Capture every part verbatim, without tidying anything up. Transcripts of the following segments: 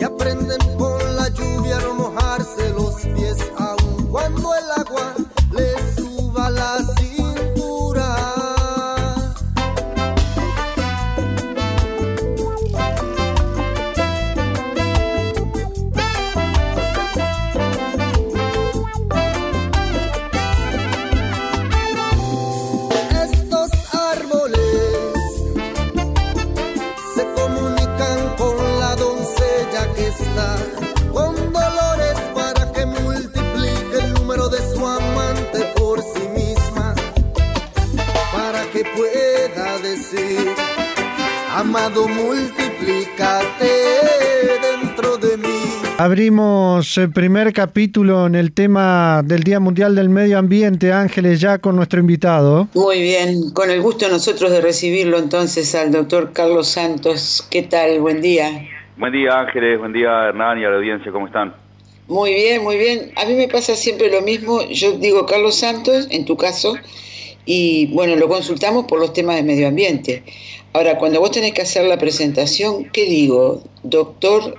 y aprenden por la lluvia a no mojarse los pies, aun cuando el agua les suba la cintura. Estos árboles se comunican con la doncella que está con dolores para que multiplique el número de su amante por sí misma, para que pueda decir: amado, multiplícate dentro de mí. Abrimos el primer capítulo en el tema del Día Mundial del Medio Ambiente, Ángeles, ya con nuestro invitado. Muy bien, con el gusto nosotros de recibirlo entonces al doctor Carlos Santos. ¿Qué tal? Buen día. Buen día, Ángeles, buen día, Hernán, y a la audiencia, ¿cómo están? Muy bien, muy bien. A mí me pasa siempre lo mismo. Yo digo Carlos Santos, en tu caso, y bueno, lo consultamos por los temas de medio ambiente. Ahora, cuando vos tenés que hacer la presentación, ¿qué digo? Doctor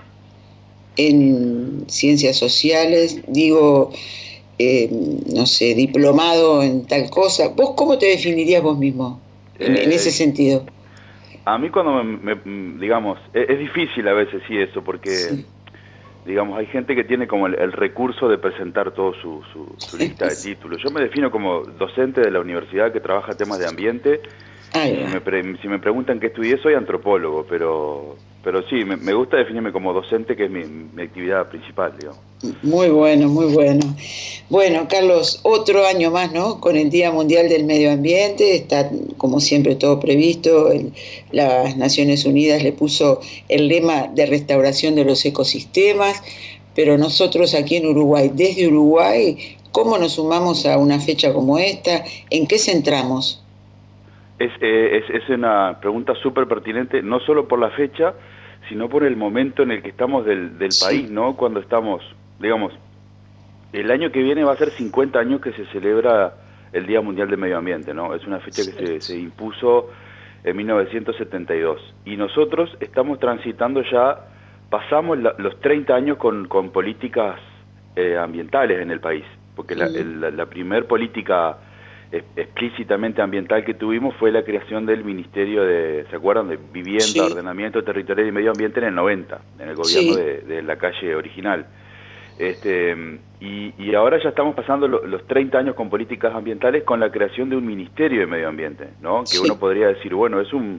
en ciencias sociales, digo, eh, no sé, diplomado en tal cosa. ¿Vos cómo te definirías vos mismo en, Eh, en ese sentido? A mí cuando me, me- digamos, es, es difícil a veces sí eso, porque, Sí. digamos, hay gente que tiene como el, el recurso de presentar todo su, su, su lista de títulos. Yo me defino como docente de la universidad que trabaja temas de ambiente. Ahí Si va. me, pre- si me preguntan qué estudié, soy antropólogo, pero, pero sí, me, me gusta definirme como docente, que es mi, mi actividad principal, digamos. Muy bueno, muy bueno. Bueno, Carlos, otro año más, ¿no? Con el Día Mundial del Medio Ambiente, está como siempre todo previsto. El- las Naciones Unidas le puso el lema de restauración de los ecosistemas, pero nosotros aquí en Uruguay, desde Uruguay, ¿cómo nos sumamos a una fecha como esta? ¿En qué centramos? Es, eh, es, es una pregunta súper pertinente, no solo por la fecha, sino por el momento en el que estamos del, del Sí. país, ¿no? Cuando estamos, digamos, el año que viene va a ser cincuenta años que se celebra el Día Mundial del Medio Ambiente, ¿no? Es una fecha que se, se impuso en mil novecientos setenta y dos. Y nosotros estamos transitando ya, pasamos la- los treinta años con, con políticas eh, ambientales en el país, porque la, Mm. el- la, la primer política es- explícitamente ambiental que tuvimos fue la creación del Ministerio de, ¿se acuerdan? De Vivienda, Sí. Ordenamiento Territorial y Medio Ambiente en el noventa, en el gobierno Sí. de, de la calle original. Este, y, y ahora ya estamos pasando lo- los treinta años con políticas ambientales con la creación de un Ministerio de Medio Ambiente, ¿no? Que Sí. uno podría decir, bueno, es un,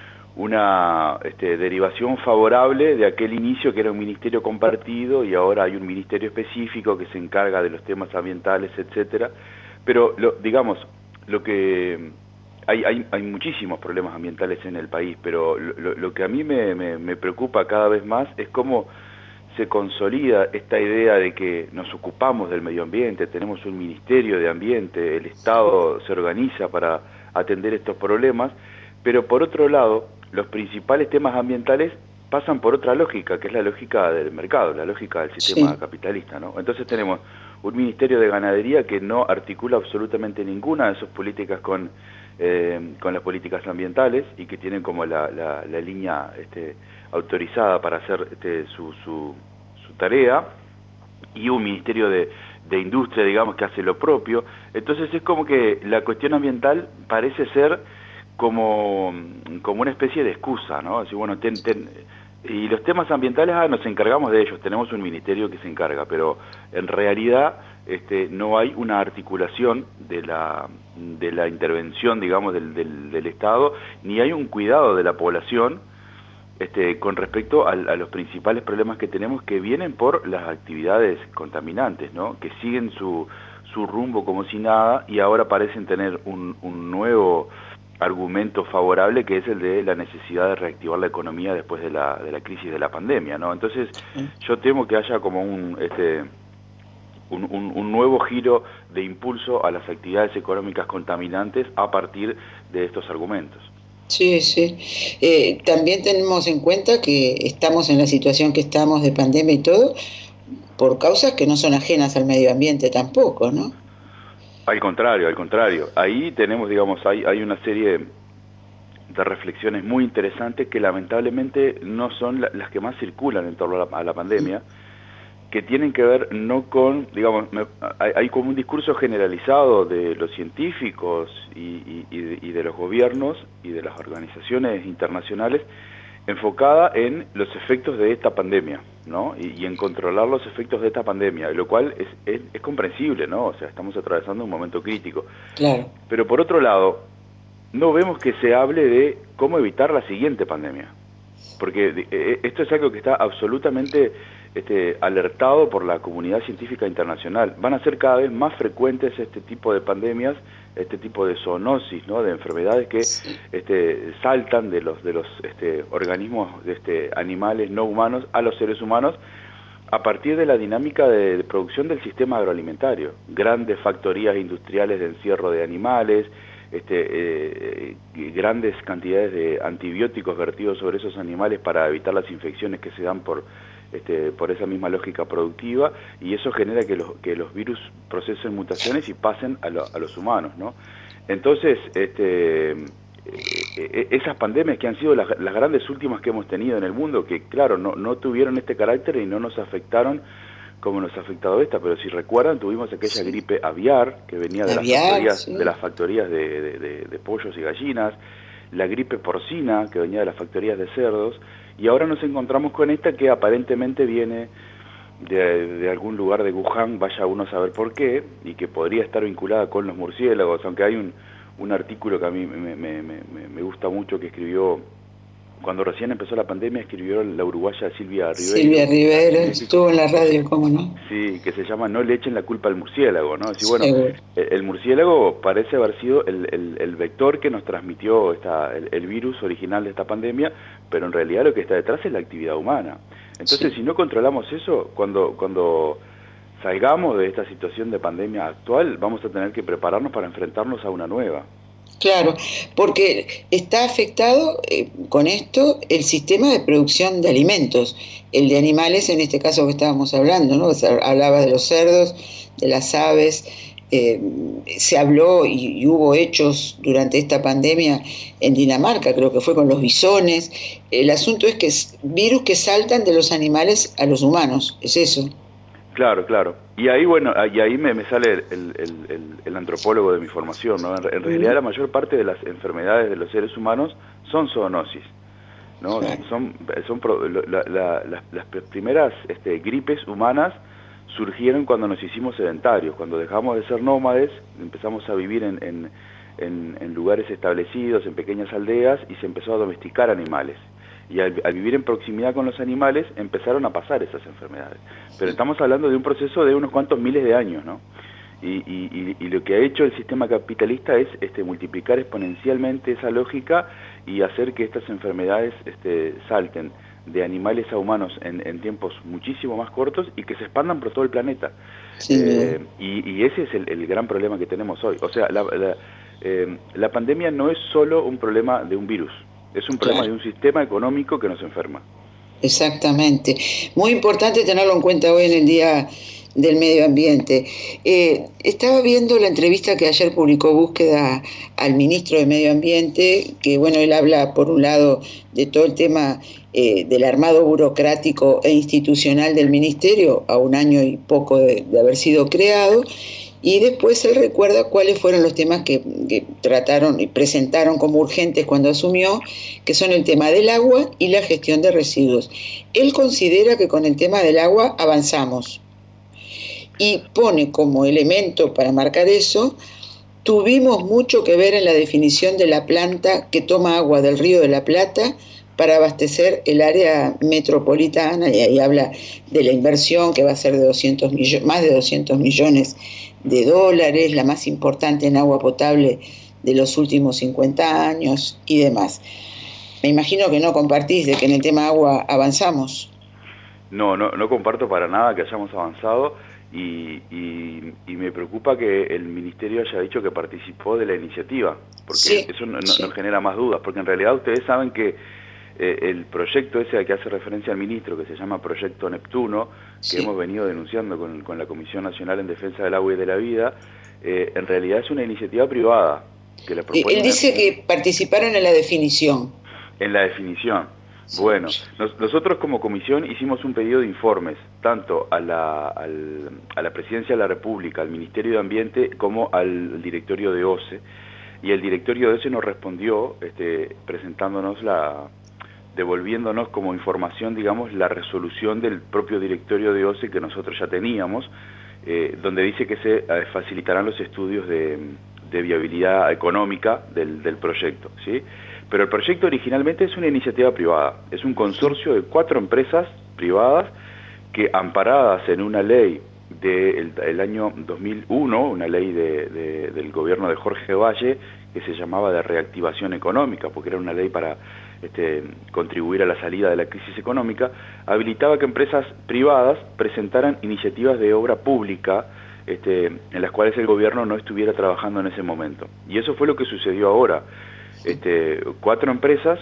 una este, derivación favorable de aquel inicio que era un ministerio compartido y ahora hay un ministerio específico que se encarga de los temas ambientales, etcétera. Pero, lo, digamos, lo que hay, hay, hay muchísimos problemas ambientales en el país, pero lo, lo, lo que a mí me, me, me preocupa cada vez más es cómo se consolida esta idea de que nos ocupamos del medio ambiente, tenemos un ministerio de ambiente, el Estado se organiza para atender estos problemas, pero por otro lado, los principales temas ambientales pasan por otra lógica, que es la lógica del mercado, la lógica del sistema Sí. capitalista, ¿no? Entonces tenemos un Ministerio de Ganadería que no articula absolutamente ninguna de sus políticas con, eh, con las políticas ambientales y que tienen como la, la, la línea este, autorizada para hacer este, su, su, su tarea, y un Ministerio de, de Industria, digamos, que hace lo propio. Entonces es como que la cuestión ambiental parece ser como, como una especie de excusa, ¿no? Así, bueno, ten, ten, y los temas ambientales, ah, nos encargamos de ellos, tenemos un ministerio que se encarga, pero en realidad este, no hay una articulación de la, de la intervención, digamos, del, del, del Estado, ni hay un cuidado de la población este, con respecto a, a los principales problemas que tenemos, que vienen por las actividades contaminantes, ¿no? Que siguen su, su rumbo como si nada y ahora parecen tener un, un nuevo argumento favorable, que es el de la necesidad de reactivar la economía después de la, de la crisis de la pandemia, ¿no? Entonces yo temo que haya como un, este, un, un, un nuevo giro de impulso a las actividades económicas contaminantes a partir de estos argumentos. Sí, sí. Eh, también tenemos en cuenta que estamos en la situación que estamos de pandemia y todo, por causas que no son ajenas al medio ambiente tampoco, ¿no? Al contrario, al contrario. Ahí tenemos, digamos, hay, hay una serie de reflexiones muy interesantes que lamentablemente no son la, las que más circulan en torno a la, a la pandemia, que tienen que ver no con, digamos, me, hay, hay como un discurso generalizado de los científicos y, y, y, de, y de los gobiernos y de las organizaciones internacionales enfocada en los efectos de esta pandemia, ¿no? Y, y en controlar los efectos de esta pandemia, lo cual es, es, es comprensible, ¿no? O sea, estamos atravesando un momento crítico. Claro. Pero por otro lado, no vemos que se hable de cómo evitar la siguiente pandemia, porque eh, esto es algo que está absolutamente este, alertado por la comunidad científica internacional. Van a ser cada vez más frecuentes este tipo de pandemias, este tipo de zoonosis, ¿no? De enfermedades que sí. este, saltan de los de los este, organismos de este, animales no humanos a los seres humanos a partir de la dinámica de, de producción del sistema agroalimentario. Grandes factorías industriales de encierro de animales, este, eh, grandes cantidades de antibióticos vertidos sobre esos animales para evitar las infecciones que se dan por Este, por esa misma lógica productiva, y eso genera que los, que los virus procesen mutaciones y pasen a, lo, a los humanos, ¿no? Entonces, este, eh, esas pandemias que han sido las, las grandes últimas que hemos tenido en el mundo, que claro, no, no tuvieron este carácter y no nos afectaron como nos ha afectado esta, pero si recuerdan, tuvimos aquella sí. gripe aviar, que venía de, aviar, las, factorías, sí. de las factorías de, de, de, de pollos y gallinas, la gripe porcina, que venía de las factorías de cerdos, y ahora nos encontramos con esta que aparentemente viene de, de algún lugar de Wuhan, vaya uno a saber por qué, y que podría estar vinculada con los murciélagos, aunque hay un, un artículo que a mí me, me, me, me gusta mucho, que escribió, cuando recién empezó la pandemia, escribió la uruguaya Silvia Rivero. Silvia Rivero, estuvo en la radio, ¿cómo no? Sí, que se llama No le echen la culpa al murciélago, ¿no? Decir, bueno, el murciélago parece haber sido el, el, el vector que nos transmitió esta, el, el virus original de esta pandemia, pero en realidad lo que está detrás es la actividad humana. Entonces, sí. si no controlamos eso, cuando, cuando salgamos de esta situación de pandemia actual, vamos a tener que prepararnos para enfrentarnos a una nueva. Claro, porque está afectado eh, con esto el sistema de producción de alimentos, el de animales, en este caso que estábamos hablando, ¿no? Se hablaba de los cerdos, de las aves, eh, se habló y, y hubo hechos durante esta pandemia en Dinamarca, creo que fue con los bisones. El asunto es que es virus que saltan de los animales a los humanos, es eso. Claro, claro. Y ahí, bueno, y ahí me, me sale el, el, el, el antropólogo de mi formación, ¿no? En, en realidad la mayor parte de las enfermedades de los seres humanos son zoonosis, ¿no? Claro. Son, son la, la, las, las primeras este, gripes humanas surgieron cuando nos hicimos sedentarios, cuando dejamos de ser nómades, empezamos a vivir en, en, en, en lugares establecidos, en pequeñas aldeas, y se empezó a domesticar animales. Y al, al vivir en proximidad con los animales empezaron a pasar esas enfermedades. Pero estamos hablando de un proceso de unos cuantos miles de años, ¿no? Y, y, y lo que ha hecho el sistema capitalista es este, multiplicar exponencialmente esa lógica y hacer que estas enfermedades este, salten de animales a humanos en, en tiempos muchísimo más cortos y que se expandan por todo el planeta. Sí. Eh, y, y ese es el, el gran problema que tenemos hoy. O sea, la, la, eh, la pandemia no es solo un problema de un virus. Es un problema claro. de un sistema económico que nos enferma. Exactamente. Muy importante tenerlo en cuenta hoy en el Día del Medio Ambiente. Eh, estaba viendo la entrevista que ayer publicó Búsqueda al ministro de Medio Ambiente, que bueno, él habla por un lado de todo el tema eh, del armado burocrático e institucional del ministerio, a un año y poco de, de haber sido creado, y después él recuerda cuáles fueron los temas que, que trataron y presentaron como urgentes cuando asumió, que son el tema del agua y la gestión de residuos. Él considera que con el tema del agua avanzamos y pone como elemento para marcar eso: tuvimos mucho que ver en la definición de la planta que toma agua del Río de la Plata para abastecer el área metropolitana, y ahí habla de la inversión que va a ser de doscientos millones, más de doscientos millones de dólares, la más importante en agua potable de los últimos cincuenta años y demás. Me imagino que no compartís de que en el tema agua avanzamos. No, no, no comparto para nada que hayamos avanzado y, y, y me preocupa que el ministerio haya dicho que participó de la iniciativa, porque sí, eso no, sí. nos genera más dudas, porque en realidad ustedes saben que Eh, el proyecto ese al que hace referencia al ministro, que se llama Proyecto Neptuno, que sí. hemos venido denunciando con, con la Comisión Nacional en Defensa del Agua y de la Vida, eh, en realidad es una iniciativa privada, que la proponen. Él dice que participaron en la definición. En la definición. Bueno, nos, nosotros como comisión hicimos un pedido de informes, tanto a la, al, a la Presidencia de la República, al Ministerio de Ambiente, como al directorio de O C E, y el directorio de O C E nos respondió este, presentándonos la, devolviéndonos como información, digamos, la resolución del propio directorio de O C E que nosotros ya teníamos, eh, donde dice que se eh, facilitarán los estudios de, de viabilidad económica del, del proyecto, ¿sí? Pero el proyecto originalmente es una iniciativa privada, es un consorcio de cuatro empresas privadas que, amparadas en una ley del el año dos mil uno, una ley de, de, del gobierno de Jorge Valle, que se llamaba de reactivación económica, porque era una ley para este, contribuir a la salida de la crisis económica, habilitaba que empresas privadas presentaran iniciativas de obra pública este, en las cuales el gobierno no estuviera trabajando en ese momento. Y eso fue lo que sucedió ahora. Este, cuatro empresas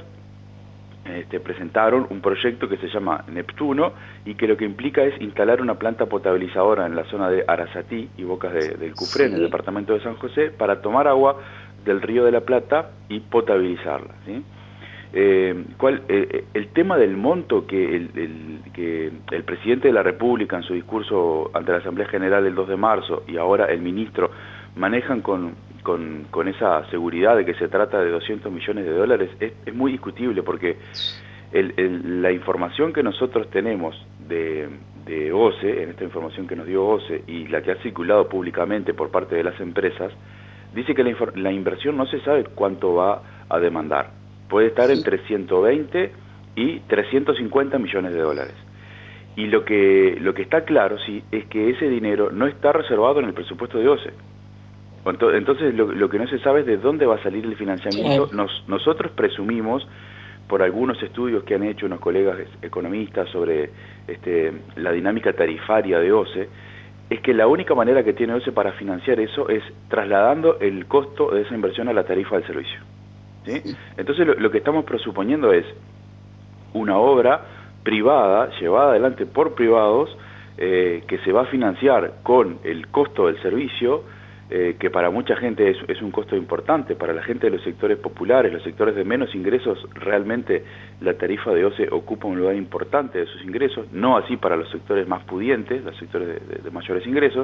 este, presentaron un proyecto que se llama Neptuno y que lo que implica es instalar una planta potabilizadora en la zona de Arasatí y Bocas de, del Cufré, sí, en el departamento de San José, para tomar agua del Río de la Plata y potabilizarla, ¿sí? Eh, ¿cuál, eh, el tema del monto que el, el, que el presidente de la República en su discurso ante la Asamblea General el dos de marzo y ahora el ministro manejan con Con, con esa seguridad de que se trata de doscientos millones de dólares, es, es muy discutible porque el, el, la información que nosotros tenemos de, de O C E, en esta información que nos dio O C E, y la que ha circulado públicamente por parte de las empresas, dice que la, la inversión no se sabe cuánto va a demandar. Puede estar entre ciento veinte y trescientos cincuenta millones de dólares. Y lo que, lo que está claro, sí, es que ese dinero no está reservado en el presupuesto de O C E. Entonces lo, lo que no se sabe es de dónde va a salir el financiamiento. Nos, nosotros presumimos, por algunos estudios que han hecho unos colegas economistas sobre este, la dinámica tarifaria de O C E, es que la única manera que tiene O C E para financiar eso es trasladando el costo de esa inversión a la tarifa del servicio, ¿sí? Entonces lo, lo que estamos presuponiendo es una obra privada, llevada adelante por privados, eh, que se va a financiar con el costo del servicio, Eh, que para mucha gente es, es un costo importante. Para la gente de los sectores populares, los sectores de menos ingresos, realmente la tarifa de O C E ocupa un lugar importante de sus ingresos, no así para los sectores más pudientes, los sectores de, de, de mayores ingresos,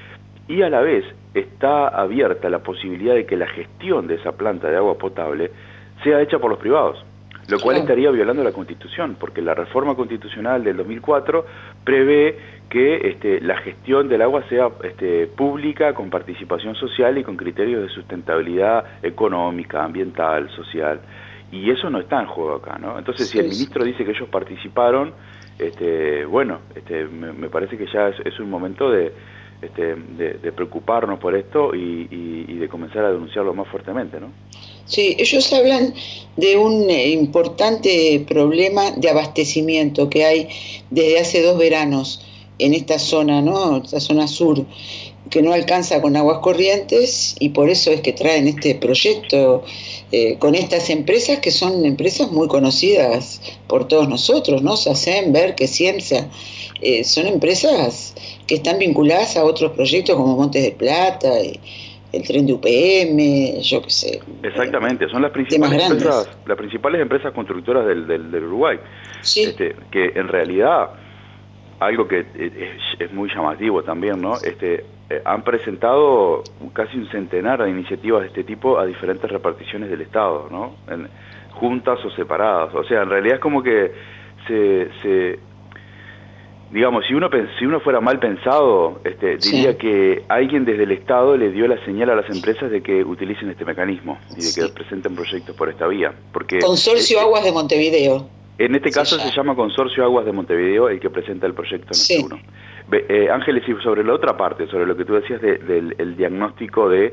y a la vez está abierta la posibilidad de que la gestión de esa planta de agua potable sea hecha por los privados, lo cual estaría violando la Constitución, porque la reforma constitucional del dos mil cuatro prevé que este, la gestión del agua sea este, pública, con participación social y con criterios de sustentabilidad económica, ambiental, social, y eso no está en juego acá, ¿no? Entonces, sí, si el ministro dice que ellos participaron, este, bueno, este, me, me parece que ya es, es un momento de, este, de, de preocuparnos por esto y, y, y de comenzar a denunciarlo más fuertemente, ¿no? Sí, ellos hablan de un eh, importante problema de abastecimiento que hay desde hace dos veranos en esta zona, ¿no? Esta zona sur, que no alcanza con aguas corrientes, y por eso es que traen este proyecto eh, con estas empresas que son empresas muy conocidas por todos nosotros, ¿no? SACEM, Berque, Ciemsa, eh, son empresas que están vinculadas a otros proyectos como Montes de Plata y el tren de U P M, yo qué sé. Exactamente, son las principales empresas, las principales empresas constructoras del, del, del Uruguay. Sí. Este, que en realidad, algo que es, es muy llamativo también, ¿no? Este, eh, han presentado casi un centenar de iniciativas de este tipo a diferentes reparticiones del Estado, ¿no? En, juntas o separadas. O sea, en realidad es como que se... se digamos, si uno si uno fuera mal pensado, este, diría sí. que alguien desde el Estado le dio la señal a las empresas de que utilicen este mecanismo y de sí. que presenten proyectos por esta vía. Porque Consorcio eh, Aguas de Montevideo. En este caso se llama. se llama Consorcio Aguas de Montevideo el que presenta el proyecto Neptuno. Sí. Eh, Ángeles, y sobre la otra parte, sobre lo que tú decías del de, de, diagnóstico de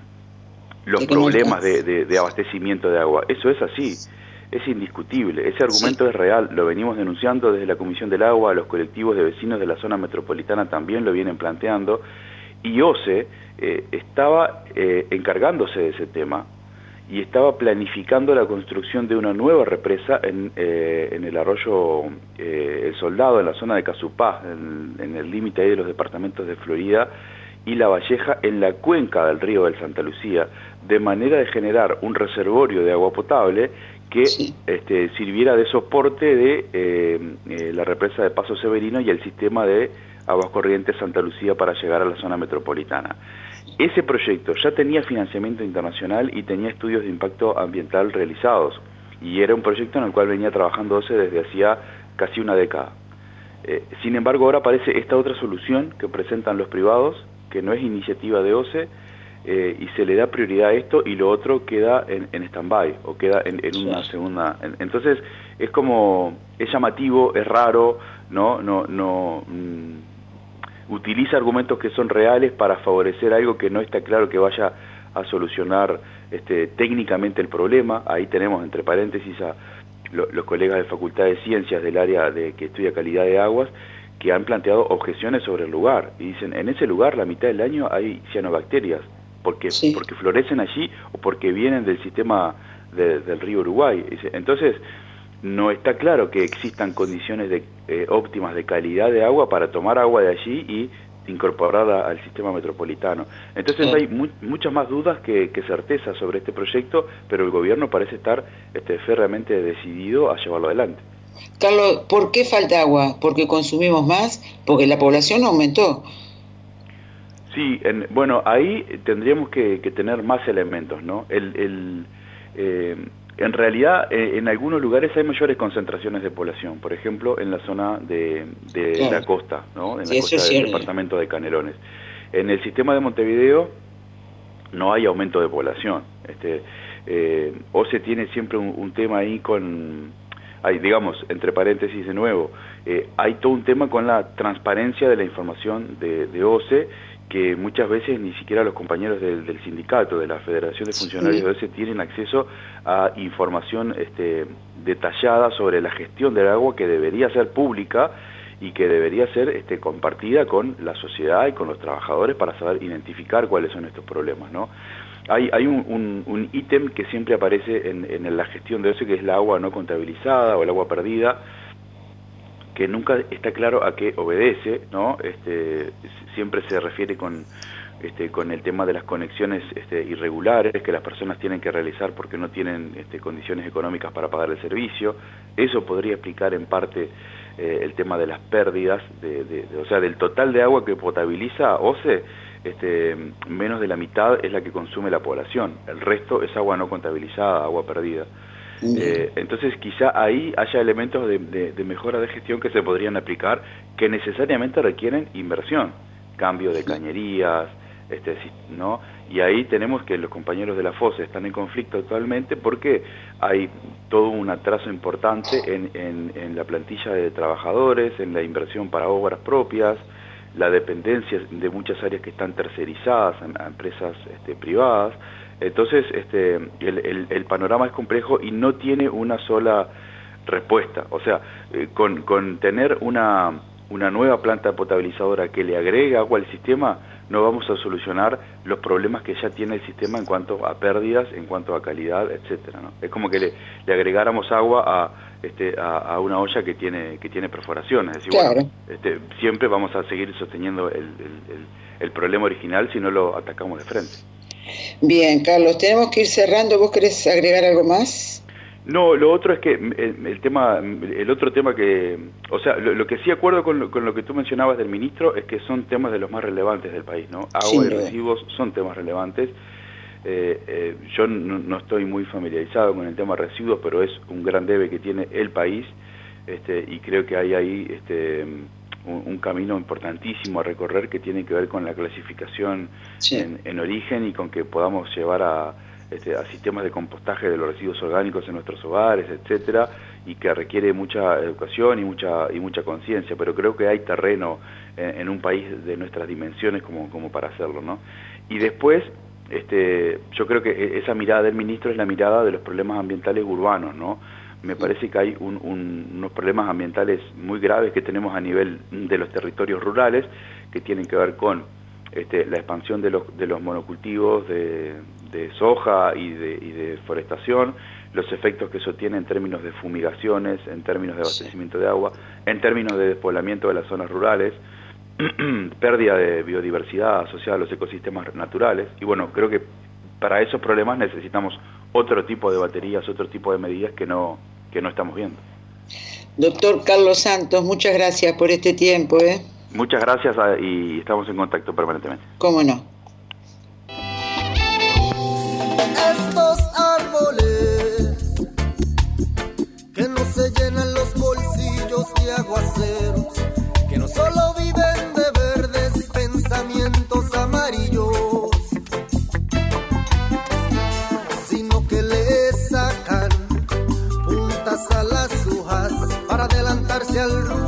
los de problemas de, de, de abastecimiento de agua, eso es así. Es indiscutible, ese argumento sí. es real, lo venimos denunciando desde la Comisión del Agua, los colectivos de vecinos de la zona metropolitana también lo vienen planteando, y O C E eh, estaba eh, encargándose de ese tema y estaba planificando la construcción de una nueva represa en, eh, en el arroyo eh, El Soldado, en la zona de Casupá, en, en el límite ahí de los departamentos de Florida y La Valleja, en la cuenca del río del Santa Lucía, de manera de generar un reservorio de agua potable que sí. este, sirviera de soporte de eh, eh, la represa de Paso Severino y el sistema de aguas corrientes Santa Lucía para llegar a la zona metropolitana. Ese proyecto ya tenía financiamiento internacional y tenía estudios de impacto ambiental realizados, y era un proyecto en el cual venía trabajando O C E desde hacía casi una década. Eh, sin embargo, ahora aparece esta otra solución que presentan los privados, que no es iniciativa de O C E, eh, y se le da prioridad a esto, y lo otro queda en, en stand-by, o queda en, en una segunda... En, entonces, es como, es llamativo, es raro, ¿no? No, no mmm, utiliza argumentos que son reales para favorecer algo que no está claro que vaya a solucionar este, técnicamente el problema. Ahí tenemos, entre paréntesis, a lo, los colegas de Facultad de Ciencias del área de que estudia calidad de aguas, que han planteado objeciones sobre el lugar, y dicen, en ese lugar la mitad del año hay cianobacterias, porque, sí. porque florecen allí o porque vienen del sistema de, del río Uruguay. Entonces, no está claro que existan condiciones de, eh, óptimas de calidad de agua para tomar agua de allí y incorporarla al sistema metropolitano. Entonces sí. hay mu muchas más dudas que, que certezas sobre este proyecto, pero el gobierno parece estar este, férreamente decidido a llevarlo adelante. Carlos, ¿por qué falta agua? ¿Porque consumimos más? ¿Porque la población aumentó? Sí, en, bueno, ahí tendríamos que, que tener más elementos, ¿no? El, el, eh, en realidad, eh, en algunos lugares hay mayores concentraciones de población, por ejemplo, en la zona de, de claro. la costa, ¿no? En sí, la costa del cierto. departamento de Canelones. En el sistema de Montevideo no hay aumento de población. Este, eh, O C E tiene siempre un, un tema ahí con... Hay, digamos, entre paréntesis de nuevo, eh, hay todo un tema con la transparencia de la información de, de O C E, que muchas veces ni siquiera los compañeros del, del sindicato, de la Federación de Funcionarios sí. de O C E, tienen acceso a información este, detallada sobre la gestión del agua, que debería ser pública y que debería ser este, compartida con la sociedad y con los trabajadores para saber identificar cuáles son estos problemas, ¿no? Hay, hay un, un, un ítem que siempre aparece en, en la gestión de O C E, que es la agua no contabilizada o el agua perdida, que nunca está claro a qué obedece, ¿no? Este, siempre se refiere con, este, con el tema de las conexiones este, irregulares que las personas tienen que realizar porque no tienen este, condiciones económicas para pagar el servicio. Eso podría explicar en parte eh, el tema de las pérdidas, de, de, de, o sea, del total de agua que potabiliza O C E, este, menos de la mitad es la que consume la población, el resto es agua no contabilizada, agua perdida. Eh, entonces quizá ahí haya elementos de, de, de mejora de gestión que se podrían aplicar, que necesariamente requieren inversión, cambio de cañerías, este, ¿no? Y ahí tenemos que los compañeros de la F O S E están en conflicto actualmente porque hay todo un atraso importante en, en, en la plantilla de trabajadores, en la inversión para obras propias, la dependencia de muchas áreas que están tercerizadas a, a empresas este, privadas. Entonces, este, el, el, el panorama es complejo y no tiene una sola respuesta. O sea, eh, con, con tener una, una nueva planta potabilizadora que le agregue agua al sistema, no vamos a solucionar los problemas que ya tiene el sistema en cuanto a pérdidas, en cuanto a calidad, etcétera, ¿no? Es como que le, le agregáramos agua a, este, a, a una olla que tiene, que tiene perforaciones. Es decir, claro. bueno, este, siempre vamos a seguir sosteniendo el, el, el, el problema original si no lo atacamos de frente. Bien, Carlos, tenemos que ir cerrando. ¿Vos querés agregar algo más? No, lo otro es que el, el tema, el otro tema que, o sea, lo, lo que sí acuerdo con lo, con lo que tú mencionabas del ministro es que son temas de los más relevantes del país, ¿no? Agua sí, y residuos son temas relevantes. Eh, eh, yo no, no estoy muy familiarizado con el tema de residuos, pero es un gran debe que tiene el país, este, y creo que hay ahí este, un, un camino importantísimo a recorrer que tiene que ver con la clasificación sí. en, en origen y con que podamos llevar a Este, a sistemas de compostaje de los residuos orgánicos en nuestros hogares, etcétera, y que requiere mucha educación y mucha y mucha conciencia, pero creo que hay terreno en, en un país de nuestras dimensiones como, como para hacerlo, ¿no? Y después, este, yo creo que esa mirada del ministro es la mirada de los problemas ambientales urbanos, ¿no? Me parece que hay un, un, unos problemas ambientales muy graves que tenemos a nivel de los territorios rurales, que tienen que ver con este, la expansión de los, de los monocultivos, de de soja y de, y de forestación, los efectos que eso tiene en términos de fumigaciones, en términos de abastecimiento de agua, en términos de despoblamiento de las zonas rurales, pérdida de biodiversidad asociada a los ecosistemas naturales. Y bueno, creo que para esos problemas necesitamos otro tipo de baterías, otro tipo de medidas que no, que no estamos viendo. Doctor Carlos Santos, muchas gracias por este tiempo. ¿eh? Muchas gracias a, y estamos en contacto permanentemente. ¿Cómo no? Estos árboles que no se llenan los bolsillos de aguaceros, que no solo viven de verdes pensamientos amarillos, sino que le sacan puntas a las hojas para adelantarse al ruido